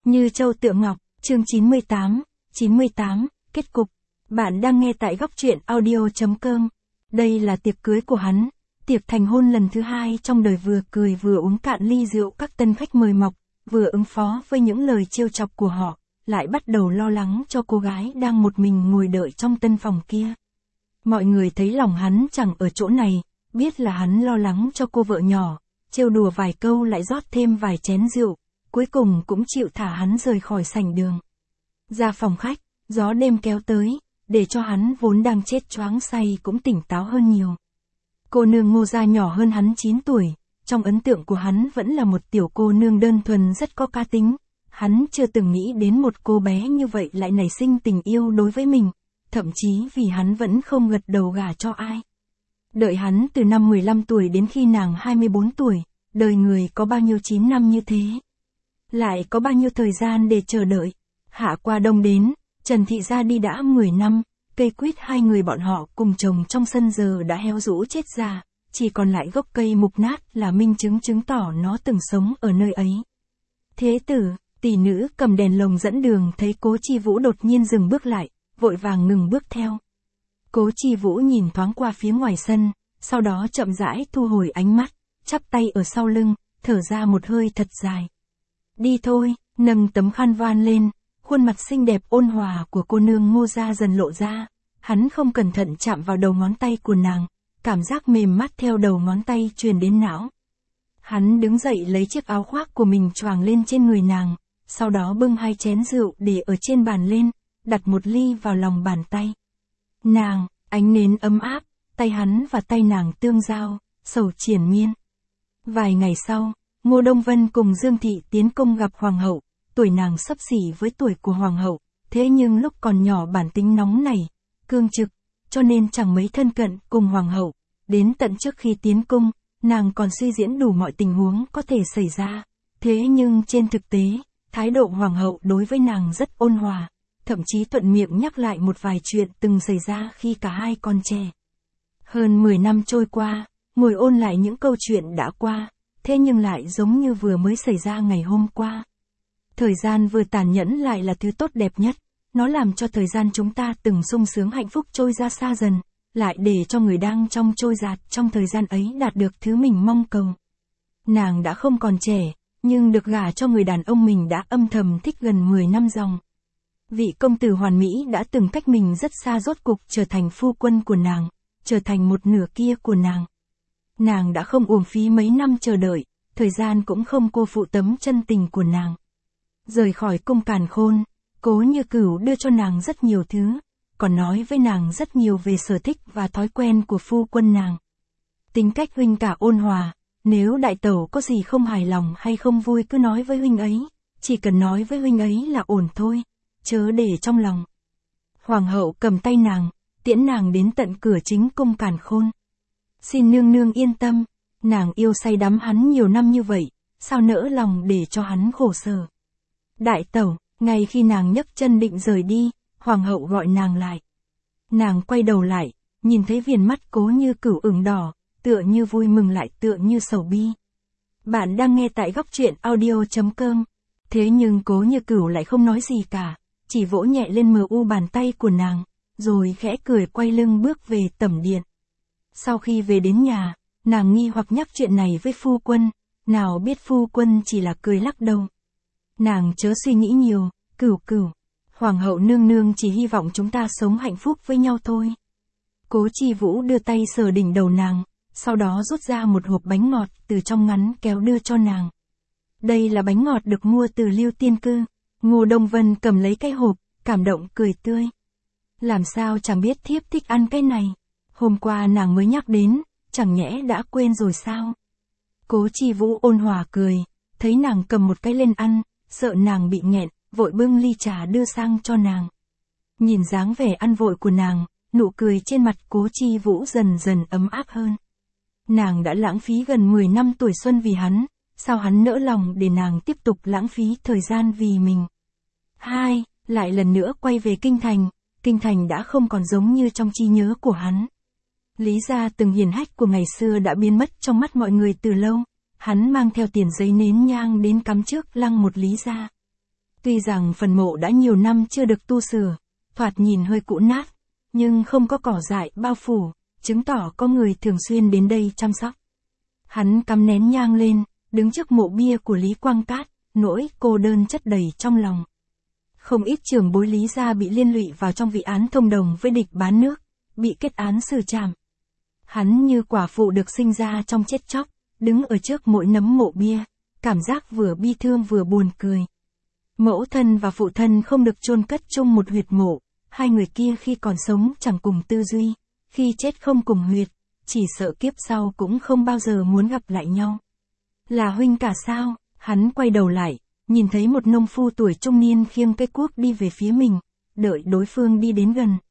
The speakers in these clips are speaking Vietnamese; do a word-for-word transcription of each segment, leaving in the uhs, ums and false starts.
Như Châu Tựa Ngọc, chương chín mươi tám, chín mươi tám, kết cục. Bạn đang nghe tại góc truyện audio.com. Đây là tiệc cưới của hắn, tiệc thành hôn lần thứ hai trong đời, vừa cười vừa uống cạn ly rượu các tân khách mời mọc, vừa ứng phó với những lời trêu chọc của họ, lại bắt đầu lo lắng cho cô gái đang một mình ngồi đợi trong tân phòng kia. Mọi người thấy lòng hắn chẳng ở chỗ này, biết là hắn lo lắng cho cô vợ nhỏ, trêu đùa vài câu lại rót thêm vài chén rượu, cuối cùng cũng chịu thả hắn rời khỏi sảnh đường. Ra phòng khách, gió đêm kéo tới, để cho hắn vốn đang chết choáng say cũng tỉnh táo hơn nhiều. Cô nương Ngô gia nhỏ hơn hắn chín tuổi, trong ấn tượng của hắn vẫn là một tiểu cô nương đơn thuần rất có cá tính. Hắn chưa từng nghĩ đến một cô bé như vậy lại nảy sinh tình yêu đối với mình, thậm chí vì hắn vẫn không gật đầu gả cho ai. Đợi hắn từ năm mười lăm tuổi đến khi nàng hai mươi bốn tuổi, đời người có bao nhiêu chín năm như thế. Lại có bao nhiêu thời gian để chờ đợi. Hạ qua đông đến, Trần Thị ra đi đã mười năm, cây quýt hai người bọn họ cùng trồng trong sân giờ đã héo rũ chết già, chỉ còn lại gốc cây mục nát là minh chứng chứng tỏ nó từng sống ở nơi ấy. Thế tử, tỷ nữ cầm đèn lồng dẫn đường thấy Cố Chi Vũ đột nhiên dừng bước lại, vội vàng ngừng bước theo. Cố Chi Vũ nhìn thoáng qua phía ngoài sân, sau đó chậm rãi thu hồi ánh mắt, chắp tay ở sau lưng, thở ra một hơi thật dài. Đi thôi, nâng tấm khăn voan lên, khuôn mặt xinh đẹp ôn hòa của cô nương Ngô gia dần lộ ra, hắn không cẩn thận chạm vào đầu ngón tay của nàng, cảm giác mềm mát theo đầu ngón tay truyền đến não. Hắn đứng dậy lấy chiếc áo khoác của mình choàng lên trên người nàng, sau đó bưng hai chén rượu để ở trên bàn lên, đặt một ly vào lòng bàn tay. Nàng, ánh nến ấm áp, tay hắn và tay nàng tương giao, sầu triền miên. Vài ngày sau, Ngô Đông Vân cùng Dương Thị tiến cung gặp Hoàng hậu, tuổi nàng xấp xỉ với tuổi của Hoàng hậu, thế nhưng lúc còn nhỏ bản tính nóng nảy, cương trực, cho nên chẳng mấy thân cận cùng Hoàng hậu, đến tận trước khi tiến cung, nàng còn suy diễn đủ mọi tình huống có thể xảy ra, thế nhưng trên thực tế, thái độ Hoàng hậu đối với nàng rất ôn hòa, thậm chí thuận miệng nhắc lại một vài chuyện từng xảy ra khi cả hai còn trẻ. Hơn mười năm trôi qua, ngồi ôn lại những câu chuyện đã qua, thế nhưng lại giống như vừa mới xảy ra ngày hôm qua. Thời gian vừa tàn nhẫn lại là thứ tốt đẹp nhất, nó làm cho thời gian chúng ta từng sung sướng hạnh phúc trôi ra xa dần, lại để cho người đang trong trôi giạt trong thời gian ấy đạt được thứ mình mong cầu. Nàng đã không còn trẻ, nhưng được gả cho người đàn ông mình đã âm thầm thích gần mười năm dòng. Vị công tử hoàn mỹ đã từng cách mình rất xa rốt cục trở thành phu quân của nàng, trở thành một nửa kia của nàng. Nàng đã không uổng phí mấy năm chờ đợi, thời gian cũng không cô phụ tấm chân tình của nàng. Rời khỏi cung Càn Khôn, Cố Như Cửu đưa cho nàng rất nhiều thứ, còn nói với nàng rất nhiều về sở thích và thói quen của phu quân nàng. Tính cách huynh cả ôn hòa, nếu đại tẩu có gì không hài lòng hay không vui cứ nói với huynh ấy, chỉ cần nói với huynh ấy là ổn thôi, chớ để trong lòng. Hoàng hậu cầm tay nàng, tiễn nàng đến tận cửa chính cung Càn Khôn. Xin nương nương yên tâm, nàng yêu say đắm hắn nhiều năm như vậy, sao nỡ lòng để cho hắn khổ sở. Đại tẩu, ngay khi nàng nhấc chân định rời đi, Hoàng hậu gọi nàng lại. Nàng quay đầu lại, nhìn thấy viền mắt Cố Như Cửu ửng đỏ, tựa như vui mừng lại tựa như sầu bi. Bạn đang nghe tại góc truyện audio.com. Thế nhưng Cố Như Cửu lại không nói gì cả, chỉ vỗ nhẹ lên mờ u bàn tay của nàng, rồi khẽ cười quay lưng bước về tẩm điện. Sau khi về đến nhà, nàng nghi hoặc nhắc chuyện này với phu quân, nào biết phu quân chỉ là cười lắc đầu. Nàng chớ suy nghĩ nhiều, Cửu Cửu, Hoàng hậu nương nương chỉ hy vọng chúng ta sống hạnh phúc với nhau thôi. Cố Chi Vũ đưa tay sờ đỉnh đầu nàng, sau đó rút ra một hộp bánh ngọt từ trong ngắn kéo đưa cho nàng. Đây là bánh ngọt được mua từ Lưu Tiên Cư. Ngô Đông Vân cầm lấy cái hộp, cảm động cười tươi. Làm sao chẳng biết thiếp thích ăn cái này, hôm qua nàng mới nhắc đến, chẳng nhẽ đã quên rồi sao? Cố Chi Vũ ôn hòa cười, thấy nàng cầm một cái lên ăn, sợ nàng bị nghẹn, vội bưng ly trà đưa sang cho nàng. Nhìn dáng vẻ ăn vội của nàng, nụ cười trên mặt Cố Chi Vũ dần dần ấm áp hơn. Nàng đã lãng phí gần mười năm tuổi xuân vì hắn, sao hắn nỡ lòng để nàng tiếp tục lãng phí thời gian vì mình. Hai, lại lần nữa quay về Kinh Thành, Kinh Thành đã không còn giống như trong trí nhớ của hắn. Lý gia từng hiền hách của ngày xưa đã biến mất trong mắt mọi người từ lâu, hắn mang theo tiền giấy nến nhang đến cắm trước lăng một Lý gia. Tuy rằng phần mộ đã nhiều năm chưa được tu sửa, thoạt nhìn hơi cũ nát, nhưng không có cỏ dại bao phủ, chứng tỏ có người thường xuyên đến đây chăm sóc. Hắn cắm nén nhang lên, đứng trước mộ bia của Lý Quang Cát, nỗi cô đơn chất đầy trong lòng. Không ít trưởng bối Lý gia bị liên lụy vào trong vụ án thông đồng với địch bán nước, bị kết án xử trảm. Hắn như quả phụ được sinh ra trong chết chóc, đứng ở trước mỗi nấm mộ bia, cảm giác vừa bi thương vừa buồn cười. Mẫu thân và phụ thân không được chôn cất chung một huyệt mộ, hai người kia khi còn sống chẳng cùng tư duy, khi chết không cùng huyệt, chỉ sợ kiếp sau cũng không bao giờ muốn gặp lại nhau. Là huynh cả sao? Hắn quay đầu lại, nhìn thấy một nông phu tuổi trung niên khiêng cây cuốc đi về phía mình, đợi đối phương đi đến gần.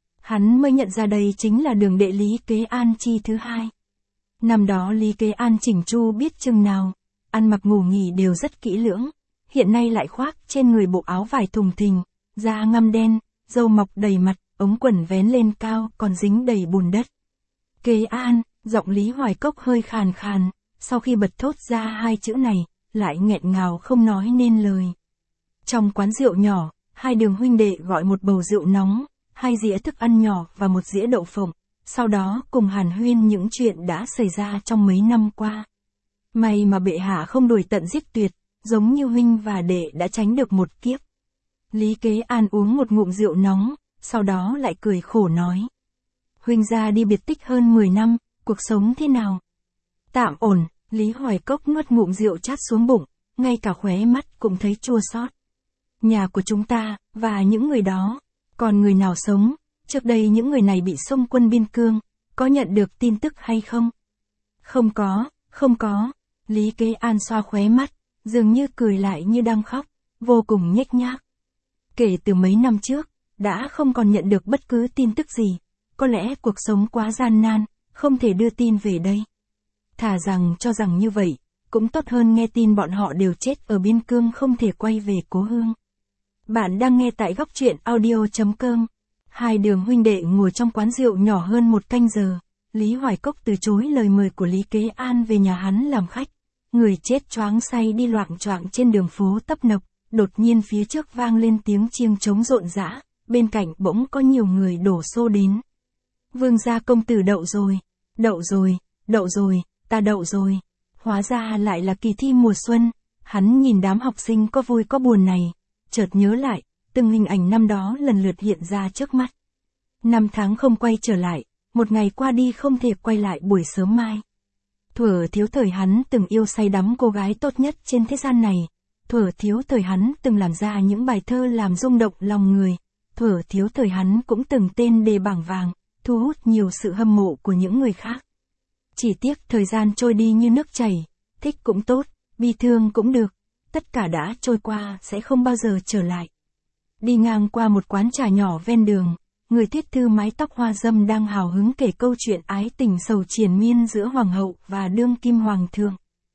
Hắn mới nhận ra đây chính là đường đệ Lý Kế An chi thứ hai. Năm đó Lý Kế An chỉnh chu biết chừng nào, ăn mặc ngủ nghỉ đều rất kỹ lưỡng, hiện nay lại khoác trên người bộ áo vải thùng thình, da ngăm đen, râu mọc đầy mặt, ống quần vén lên cao còn dính đầy bùn đất. Kế An, giọng Lý Hoài Cốc hơi khàn khàn, sau khi bật thốt ra hai chữ này, lại nghẹn ngào không nói nên lời. Trong quán rượu nhỏ, hai đường huynh đệ gọi một bầu rượu nóng, hai dĩa thức ăn nhỏ và một dĩa đậu phộng, sau đó cùng hàn huyên những chuyện đã xảy ra trong mấy năm qua. May mà bệ hạ không đuổi tận giết tuyệt, giống như huynh và đệ đã tránh được một kiếp. Lý Kế An uống một ngụm rượu nóng, sau đó lại cười khổ nói. Huynh ra đi biệt tích hơn mười năm, cuộc sống thế nào? Tạm ổn, Lý Hoài Cốc nuốt ngụm rượu chát xuống bụng, ngay cả khóe mắt cũng thấy chua xót. Nhà của chúng ta, và những người đó, còn người nào sống, trước đây những người này bị xông quân biên cương, có nhận được tin tức hay không? Không có, không có, Lý Kế An xoa khóe mắt, dường như cười lại như đang khóc, vô cùng nhếch nhác. Kể từ mấy năm trước, đã không còn nhận được bất cứ tin tức gì, có lẽ cuộc sống quá gian nan, không thể đưa tin về đây. Thà rằng cho rằng như vậy, cũng tốt hơn nghe tin bọn họ đều chết ở biên cương không thể quay về cố hương. Bạn đang nghe tại góc truyện audio chấm com. Hai đường huynh đệ ngồi trong quán rượu nhỏ hơn một canh giờ, Lý Hoài Cốc từ chối lời mời của Lý Kế An về nhà hắn làm khách. Người chết choáng say đi loạng choạng trên đường phố tấp nập, đột nhiên phía trước vang lên tiếng chiêng trống rộn rã, bên cạnh bỗng có nhiều người đổ xô đến. Vương gia công tử đậu rồi, đậu rồi, đậu rồi, ta đậu rồi. Hóa ra lại là kỳ thi mùa xuân, hắn nhìn đám học sinh có vui có buồn này, chợt nhớ lại, từng hình ảnh năm đó lần lượt hiện ra trước mắt. Năm tháng không quay trở lại, một ngày qua đi không thể quay lại buổi sớm mai. Thuở thiếu thời hắn từng yêu say đắm cô gái tốt nhất trên thế gian này, thuở thiếu thời hắn từng làm ra những bài thơ làm rung động lòng người, thuở thiếu thời hắn cũng từng tên đề bảng vàng, thu hút nhiều sự hâm mộ của những người khác. Chỉ tiếc thời gian trôi đi như nước chảy, thích cũng tốt, bi thương cũng được, tất cả đã trôi qua sẽ không bao giờ trở lại. Đi ngang qua một quán trà nhỏ ven đường, người thuyết thư mái tóc hoa râm đang hào hứng kể câu chuyện ái tình sầu triền miên giữa hoàng hậu và đương kim hoàng thượng.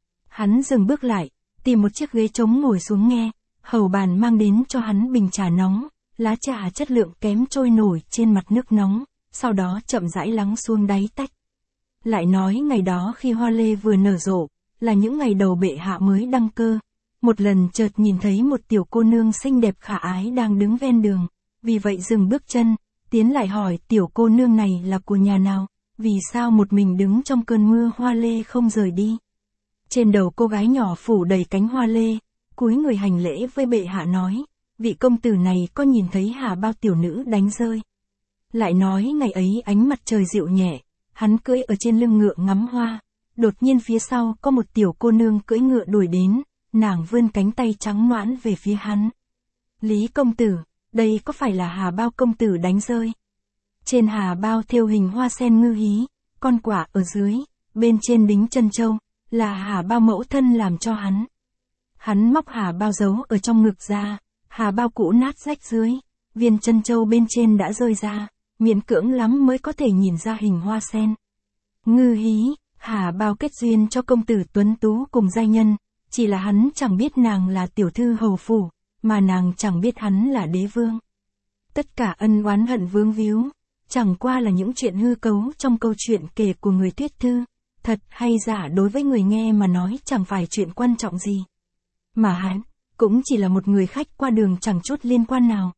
Hắn dừng bước lại, tìm một chiếc ghế trống ngồi xuống nghe, hầu bàn mang đến cho hắn bình trà nóng, lá trà chất lượng kém trôi nổi trên mặt nước nóng, sau đó chậm rãi lắng xuống đáy tách. Lại nói ngày đó khi hoa lê vừa nở rộ, là những ngày đầu bệ hạ mới đăng cơ, một lần chợt nhìn thấy một tiểu cô nương xinh đẹp khả ái đang đứng ven đường, vì vậy dừng bước chân, tiến lại hỏi tiểu cô nương này là của nhà nào, vì sao một mình đứng trong cơn mưa hoa lê không rời đi. Trên đầu cô gái nhỏ phủ đầy cánh hoa lê, cúi người hành lễ với bệ hạ nói, vị công tử này có nhìn thấy hà bao tiểu nữ đánh rơi. Lại nói ngày ấy ánh mặt trời dịu nhẹ, hắn cưỡi ở trên lưng ngựa ngắm hoa, đột nhiên phía sau có một tiểu cô nương cưỡi ngựa đuổi đến, nàng vươn cánh tay trắng nõn về phía hắn. Lý công tử, đây có phải là hà bao công tử đánh rơi? Trên hà bao thêu hình hoa sen ngư hí, con quả ở dưới, bên trên đính chân châu, là hà bao mẫu thân làm cho hắn. Hắn móc hà bao giấu ở trong ngực ra, hà bao cũ nát rách dưới, viên chân châu bên trên đã rơi ra, miễn cưỡng lắm mới có thể nhìn ra hình hoa sen. Ngư hí, hà bao kết duyên cho công tử tuấn tú cùng giai nhân, chỉ là hắn chẳng biết nàng là tiểu thư hầu phủ, mà nàng chẳng biết hắn là đế vương. Tất cả ân oán hận vướng víu, chẳng qua là những chuyện hư cấu trong câu chuyện kể của người thuyết thư, thật hay giả đối với người nghe mà nói chẳng phải chuyện quan trọng gì. Mà hắn, cũng chỉ là một người khách qua đường chẳng chút liên quan nào.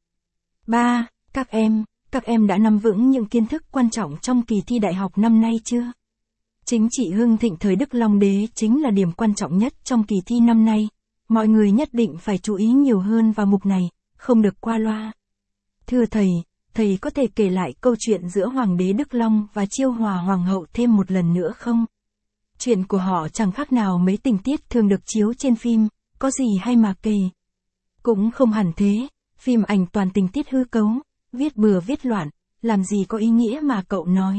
ba. Các em, các em đã nắm vững những kiến thức quan trọng trong kỳ thi đại học năm nay chưa? Chính trị hưng thịnh thời Đức Long Đế chính là điểm quan trọng nhất trong kỳ thi năm nay. Mọi người nhất định phải chú ý nhiều hơn vào mục này, không được qua loa. Thưa thầy, thầy có thể kể lại câu chuyện giữa Hoàng đế Đức Long và Chiêu Hòa Hoàng hậu thêm một lần nữa không? Chuyện của họ chẳng khác nào mấy tình tiết thường được chiếu trên phim, có gì hay mà kể. Cũng không hẳn thế, phim ảnh toàn tình tiết hư cấu, viết bừa viết loạn, làm gì có ý nghĩa mà cậu nói.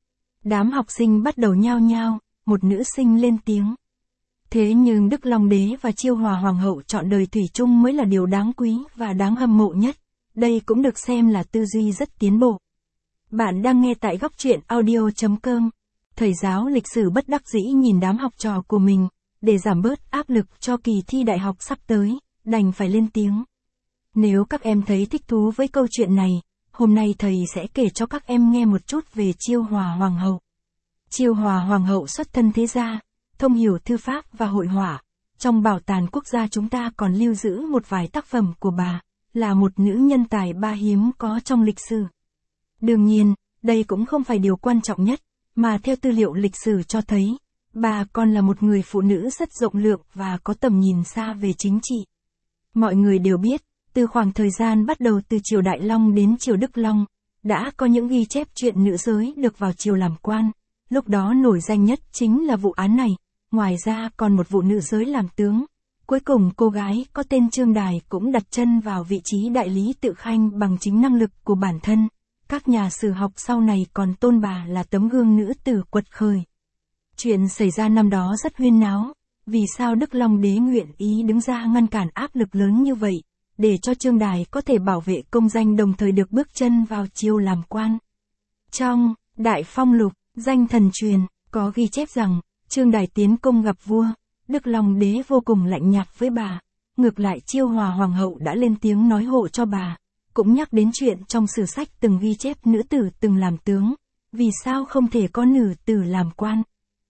Đám học sinh bắt đầu nhao nhao, một nữ sinh lên tiếng. Thế nhưng Đức Long Đế và Chiêu Hòa Hoàng hậu chọn đời thủy chung mới là điều đáng quý và đáng hâm mộ nhất. Đây cũng được xem là tư duy rất tiến bộ. Bạn đang nghe tại góc truyện audio chấm com. Thầy giáo lịch sử bất đắc dĩ nhìn đám học trò của mình, để giảm bớt áp lực cho kỳ thi đại học sắp tới, đành phải lên tiếng. Nếu các em thấy thích thú với câu chuyện này, hôm nay thầy sẽ kể cho các em nghe một chút về Chiêu Hòa Hoàng hậu. Chiêu Hòa Hoàng hậu xuất thân thế gia, thông hiểu thư pháp và hội họa. Trong bảo tàng quốc gia chúng ta còn lưu giữ một vài tác phẩm của bà, là một nữ nhân tài ba hiếm có trong lịch sử. Đương nhiên, đây cũng không phải điều quan trọng nhất, mà theo tư liệu lịch sử cho thấy, bà còn là một người phụ nữ rất rộng lượng và có tầm nhìn xa về chính trị. Mọi người đều biết, từ khoảng thời gian bắt đầu từ triều Đại Long đến triều Đức Long, đã có những ghi chép chuyện nữ giới được vào triều làm quan. Lúc đó nổi danh nhất chính là vụ án này, ngoài ra còn một vụ nữ giới làm tướng. Cuối cùng cô gái có tên Trương Đài cũng đặt chân vào vị trí đại lý tự khanh bằng chính năng lực của bản thân. Các nhà sử học sau này còn tôn bà là tấm gương nữ tử quật khởi. Chuyện xảy ra năm đó rất huyên náo, vì sao Đức Long Đế nguyện ý đứng ra ngăn cản áp lực lớn như vậy, để cho Trương Đài có thể bảo vệ công danh đồng thời được bước chân vào triều làm quan. Trong Đại Phong Lục, danh thần truyền, có ghi chép rằng, Trương Đài tiến cung gặp vua, Đức Long Đế vô cùng lạnh nhạt với bà, ngược lại Chiêu Hòa Hoàng hậu đã lên tiếng nói hộ cho bà, cũng nhắc đến chuyện trong sử sách từng ghi chép nữ tử từng làm tướng, vì sao không thể có nữ tử làm quan.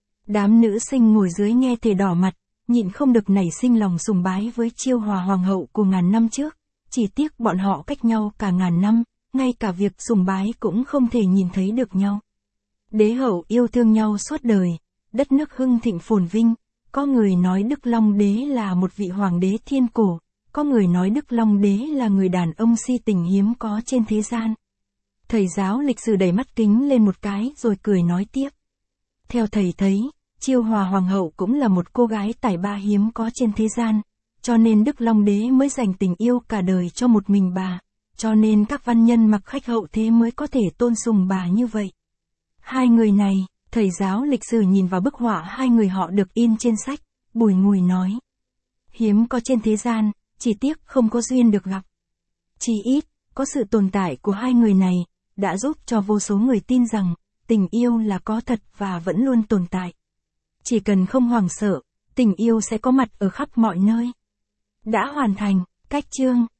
Đám nữ sinh ngồi dưới nghe thể đỏ mặt, nhịn không được nảy sinh lòng sùng bái với Chiêu Hòa Hoàng hậu của ngàn năm trước, chỉ tiếc bọn họ cách nhau cả ngàn năm, ngay cả việc sùng bái cũng không thể nhìn thấy được nhau. Đế hậu yêu thương nhau suốt đời, đất nước hưng thịnh phồn vinh, có người nói Đức Long Đế là một vị hoàng đế thiên cổ, có người nói Đức Long Đế là người đàn ông si tình hiếm có trên thế gian. Thầy giáo lịch sử đẩy mắt kính lên một cái rồi cười nói tiếp. Theo thầy thấy, Chiêu Hòa Hoàng hậu cũng là một cô gái tài ba hiếm có trên thế gian, cho nên Đức Long Đế mới dành tình yêu cả đời cho một mình bà, cho nên các văn nhân mặc khách hậu thế mới có thể tôn sùng bà như vậy. Hai người này, thầy giáo lịch sử nhìn vào bức họa hai người họ được in trên sách, bùi ngùi nói. Hiếm có trên thế gian, chỉ tiếc không có duyên được gặp. Chỉ ít, có sự tồn tại của hai người này, đã giúp cho vô số người tin rằng, tình yêu là có thật và vẫn luôn tồn tại. Chỉ cần không hoảng sợ, tình yêu sẽ có mặt ở khắp mọi nơi. Đã hoàn thành, cách chương.